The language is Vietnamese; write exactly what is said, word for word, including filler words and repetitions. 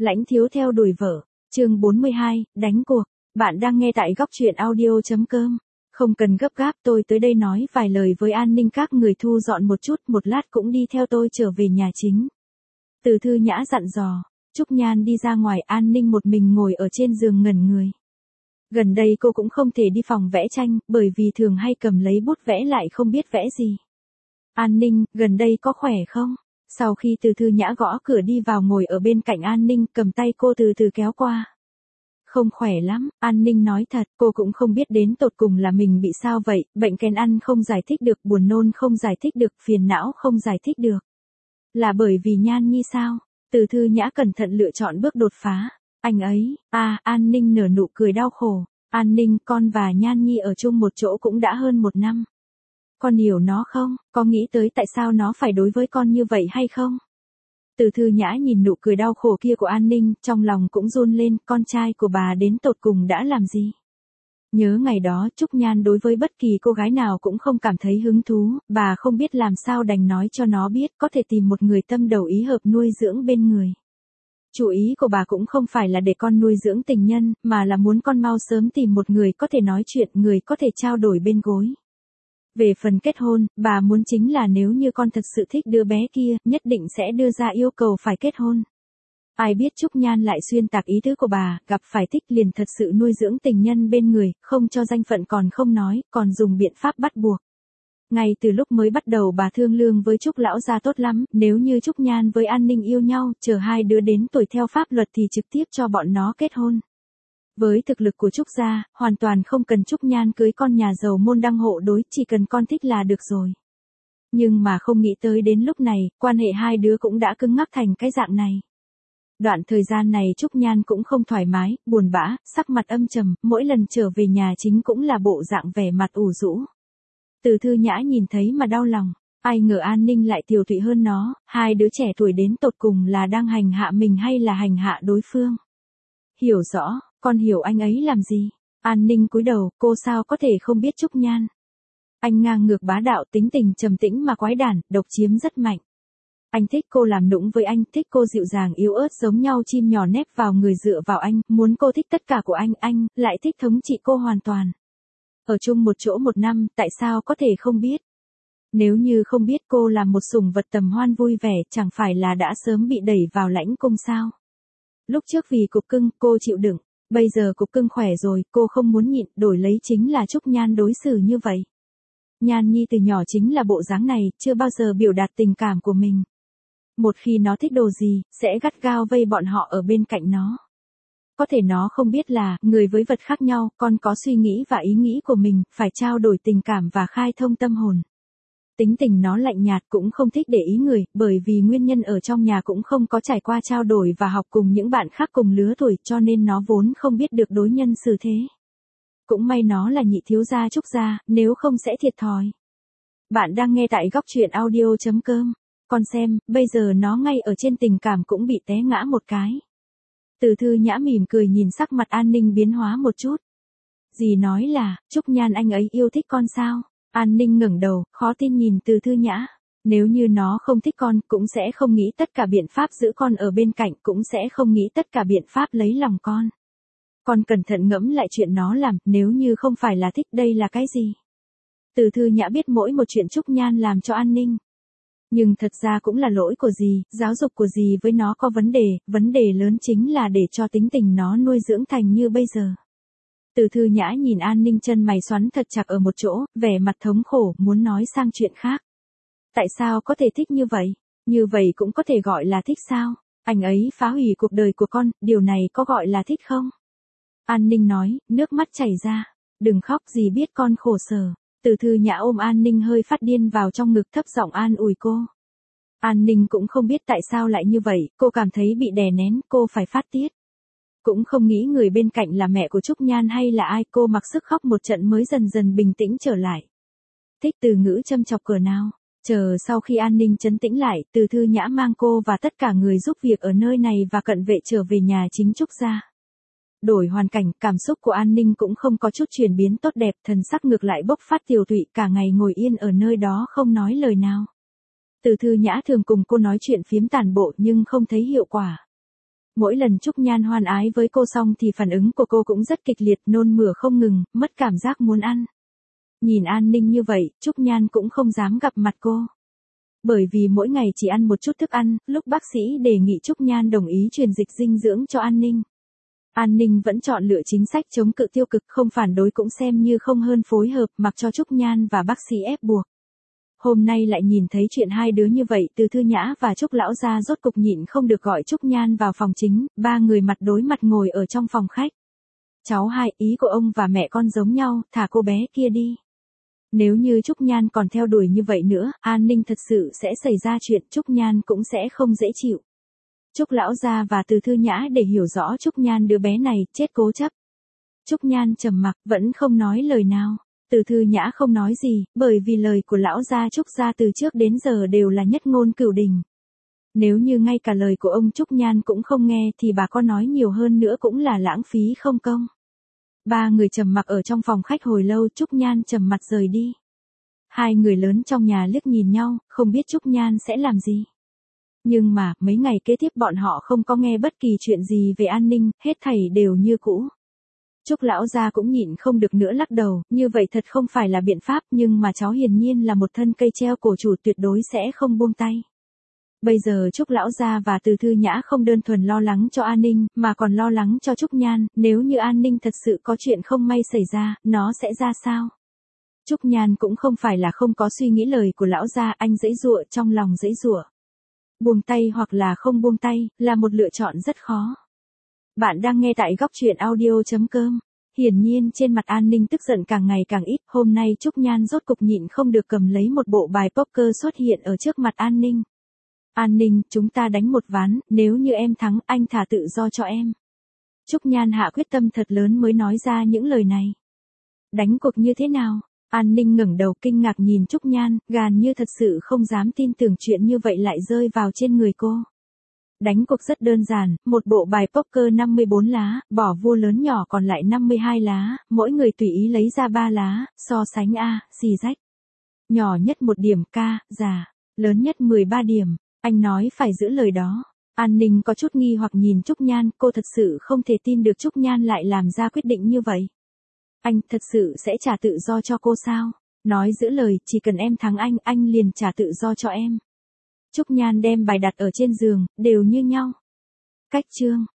Lãnh thiếu theo đuổi vợ. Chương bốn mươi hai, đánh cuộc. Bạn đang nghe tại góc truyện audio chấm com. Không cần gấp gáp, tôi tới đây nói vài lời với an ninh các người thu dọn một chút, một lát cũng đi theo tôi trở về nhà chính. Từ Thư Nhã dặn dò. Trúc Nhan đi ra ngoài, an ninh một mình ngồi ở trên giường ngẩn người. Gần đây cô cũng không thể đi phòng vẽ tranh, bởi vì thường hay cầm lấy bút vẽ lại không biết vẽ gì. An ninh, gần đây có khỏe không? Sau khi Từ Thư Nhã gõ cửa đi vào ngồi ở bên cạnh an ninh, cầm tay cô từ từ kéo qua. Không khỏe lắm, an ninh nói thật, cô cũng không biết đến tột cùng là mình bị sao vậy, bệnh kén ăn không giải thích được, buồn nôn không giải thích được, phiền não không giải thích được. Là bởi vì Nhan Nhi sao? Từ Thư Nhã cẩn thận lựa chọn bước đột phá. Anh ấy, à, an ninh nở nụ cười đau khổ. An ninh, con và Nhan Nhi ở chung một chỗ cũng đã hơn một năm. Con hiểu nó không? Có nghĩ tới tại sao nó phải đối với con như vậy hay không? Từ Thư Nhã nhìn nụ cười đau khổ kia của an ninh, trong lòng cũng run lên, con trai của bà đến tột cùng đã làm gì? Nhớ ngày đó, Trúc Nhan đối với bất kỳ cô gái nào cũng không cảm thấy hứng thú, bà không biết làm sao đành nói cho nó biết có thể tìm một người tâm đầu ý hợp nuôi dưỡng bên người. Chủ ý của bà cũng không phải là để con nuôi dưỡng tình nhân, mà là muốn con mau sớm tìm một người có thể nói chuyện, người có thể trao đổi bên gối. Về phần kết hôn, bà muốn chính là nếu như con thật sự thích đứa bé kia, nhất định sẽ đưa ra yêu cầu phải kết hôn. Ai biết Trúc Nhan lại xuyên tạc ý tứ của bà, gặp phải thích liền thật sự nuôi dưỡng tình nhân bên người, không cho danh phận còn không nói, còn dùng biện pháp bắt buộc. Ngay từ lúc mới bắt đầu bà thương lượng với Trúc lão gia tốt lắm, nếu như Trúc Nhan với an ninh yêu nhau, chờ hai đứa đến tuổi theo pháp luật thì trực tiếp cho bọn nó kết hôn. Với thực lực của Trúc gia, hoàn toàn không cần Trúc Nhan cưới con nhà giàu môn đăng hộ đối, chỉ cần con thích là được rồi. Nhưng mà không nghĩ tới đến lúc này, quan hệ hai đứa cũng đã cứng ngắc thành cái dạng này. Đoạn thời gian này Trúc Nhan cũng không thoải mái, buồn bã, sắc mặt âm trầm, mỗi lần trở về nhà chính cũng là bộ dạng vẻ mặt ủ rũ. Từ Thư Nhã nhìn thấy mà đau lòng, ai ngờ an ninh lại tiều tụy hơn nó, hai đứa trẻ tuổi đến tột cùng là đang hành hạ mình hay là hành hạ đối phương. Hiểu rõ, con hiểu anh ấy làm gì? An ninh cúi đầu, cô sao có thể không biết Trúc Nhan. Anh ngang ngược bá đạo, tính tình trầm tĩnh mà quái đản, độc chiếm rất mạnh. Anh thích cô làm nũng với anh, thích cô dịu dàng yếu ớt giống nhau chim nhỏ nép vào người dựa vào anh, muốn cô thích tất cả của anh, anh lại thích thống trị cô hoàn toàn. Ở chung một chỗ một năm, tại sao có thể không biết? Nếu như không biết cô là một sủng vật tầm hoan vui vẻ, chẳng phải là đã sớm bị đẩy vào lãnh cung sao? Lúc trước vì cục cưng, cô chịu đựng, bây giờ cục cưng khỏe rồi, cô không muốn nhịn, đổi lấy chính là Trúc Nhan đối xử như vậy. Nhan Nhi từ nhỏ chính là bộ dáng này, chưa bao giờ biểu đạt tình cảm của mình. Một khi nó thích đồ gì, sẽ gắt gao vây bọn họ ở bên cạnh nó. Có thể nó không biết là, người với vật khác nhau, con có suy nghĩ và ý nghĩ của mình, phải trao đổi tình cảm và khai thông tâm hồn. Tính tình nó lạnh nhạt cũng không thích để ý người, bởi vì nguyên nhân ở trong nhà cũng không có trải qua trao đổi và học cùng những bạn khác cùng lứa tuổi, cho nên nó vốn không biết được đối nhân xử thế. Cũng may nó là nhị thiếu gia Trúc gia, nếu không sẽ thiệt thòi. Bạn đang nghe tại góc truyện audio chấm com. Con xem, bây giờ nó ngay ở trên tình cảm cũng bị té ngã một cái. Từ Thư Nhã mỉm cười nhìn sắc mặt an ninh biến hóa một chút. Dì nói là, Trúc Nhan anh ấy yêu thích con sao? An ninh ngẩng đầu, khó tin nhìn Từ Thư Nhã. Nếu như nó không thích con, cũng sẽ không nghĩ tất cả biện pháp giữ con ở bên cạnh, cũng sẽ không nghĩ tất cả biện pháp lấy lòng con. Con cẩn thận ngẫm lại chuyện nó làm, nếu như không phải là thích, đây là cái gì? Từ Thư Nhã biết mỗi một chuyện Trúc Nhan làm cho an ninh. Nhưng thật ra cũng là lỗi của dì, giáo dục của dì với nó có vấn đề, vấn đề lớn chính là để cho tính tình nó nuôi dưỡng thành như bây giờ. Từ Thư Nhã nhìn an ninh chân mày xoắn thật chặt ở một chỗ, vẻ mặt thống khổ, muốn nói sang chuyện khác. Tại sao có thể thích như vậy? Như vậy cũng có thể gọi là thích sao? Anh ấy phá hủy cuộc đời của con, điều này có gọi là thích không? An ninh nói, nước mắt chảy ra. Đừng khóc, dì biết con khổ sở. Từ Thư Nhã ôm an ninh hơi phát điên vào trong ngực thấp giọng an ủi cô. An ninh cũng không biết tại sao lại như vậy, cô cảm thấy bị đè nén, cô phải phát tiết. Cũng không nghĩ người bên cạnh là mẹ của Trúc Nhan hay là ai, cô mặc sức khóc một trận mới dần dần bình tĩnh trở lại. Thích từ ngữ châm chọc cờ nào. Chờ sau khi an ninh trấn tĩnh lại, Từ Thư Nhã mang cô và tất cả người giúp việc ở nơi này và cận vệ trở về nhà chính Trúc gia. Đổi hoàn cảnh, cảm xúc của an ninh cũng không có chút chuyển biến tốt đẹp, thần sắc ngược lại bốc phát tiều tụy, cả ngày ngồi yên ở nơi đó không nói lời nào. Từ Thư Nhã thường cùng cô nói chuyện phiếm tản bộ nhưng không thấy hiệu quả. Mỗi lần Trúc Nhan hoan ái với cô xong thì phản ứng của cô cũng rất kịch liệt, nôn mửa không ngừng, mất cảm giác muốn ăn. Nhìn An Ninh như vậy, Trúc Nhan cũng không dám gặp mặt cô. Bởi vì mỗi ngày chỉ ăn một chút thức ăn, lúc bác sĩ đề nghị Trúc Nhan đồng ý truyền dịch dinh dưỡng cho An Ninh. An Ninh vẫn chọn lựa chính sách chống cự tiêu cực, không phản đối cũng xem như không hơn phối hợp, mặc cho Trúc Nhan và bác sĩ ép buộc. Hôm nay lại nhìn thấy chuyện hai đứa như vậy, Từ Thư Nhã và Trúc lão gia rốt cục nhịn không được gọi Trúc Nhan vào phòng chính, ba người mặt đối mặt ngồi ở trong phòng khách. Cháu hai, ý của ông và mẹ con giống nhau, thả cô bé kia đi. Nếu như Trúc Nhan còn theo đuổi như vậy nữa, An Ninh thật sự sẽ xảy ra chuyện, Trúc Nhan cũng sẽ không dễ chịu. Trúc lão gia và Từ Thư Nhã để hiểu rõ Trúc Nhan đứa bé này, chết cố chấp. Trúc Nhan trầm mặc, vẫn không nói lời nào. Từ Thư Nhã không nói gì, bởi vì lời của lão gia Trúc gia từ trước đến giờ đều là nhất ngôn cửu đình. Nếu như ngay cả lời của ông Trúc Nhan cũng không nghe thì bà có nói nhiều hơn nữa cũng là lãng phí không công. Ba người trầm mặc ở trong phòng khách hồi lâu, Trúc Nhan trầm mặt rời đi. Hai người lớn trong nhà liếc nhìn nhau, không biết Trúc Nhan sẽ làm gì. Nhưng mà, mấy ngày kế tiếp bọn họ không có nghe bất kỳ chuyện gì về An Ninh, hết thảy đều như cũ. Trúc lão gia cũng nhịn không được nữa lắc đầu, như vậy thật không phải là biện pháp, nhưng mà cháu hiển nhiên là một thân cây treo cổ chủ, tuyệt đối sẽ không buông tay. Bây giờ Trúc lão gia và Từ Thư Nhã không đơn thuần lo lắng cho An Ninh, mà còn lo lắng cho Trúc Nhan, nếu như An Ninh thật sự có chuyện không may xảy ra, nó sẽ ra sao? Trúc Nhan cũng không phải là không có suy nghĩ lời của lão gia, anh giãy giụa trong lòng giãy giụa. Buông tay hoặc là không buông tay, là một lựa chọn rất khó. Bạn đang nghe tại góc truyện audio chấm com. Hiển nhiên trên mặt An Ninh tức giận càng ngày càng ít, hôm nay Trúc Nhan rốt cục nhịn không được cầm lấy một bộ bài poker xuất hiện ở trước mặt An Ninh. An Ninh, chúng ta đánh một ván, nếu như em thắng, anh thả tự do cho em. Trúc Nhan hạ quyết tâm thật lớn mới nói ra những lời này. Đánh cuộc như thế nào? An Ninh ngẩng đầu kinh ngạc nhìn Trúc Nhan, gàn như thật sự không dám tin tưởng chuyện như vậy lại rơi vào trên người cô. Đánh cuộc rất đơn giản, một bộ bài poker năm mươi bốn lá, bỏ vua lớn nhỏ còn lại năm mươi hai lá, mỗi người tùy ý lấy ra ba lá, so sánh A, xì rách. Nhỏ nhất một điểm K, già, lớn nhất mười ba điểm, anh nói phải giữ lời đó. An Ninh có chút nghi hoặc nhìn Trúc Nhan, cô thật sự không thể tin được Trúc Nhan lại làm ra quyết định như vậy. Anh thật sự sẽ trả tự do cho cô sao? Nói giữ lời, chỉ cần em thắng anh, anh liền trả tự do cho em. Trúc Nhan đem bài đặt ở trên giường, đều như nhau. Cách chương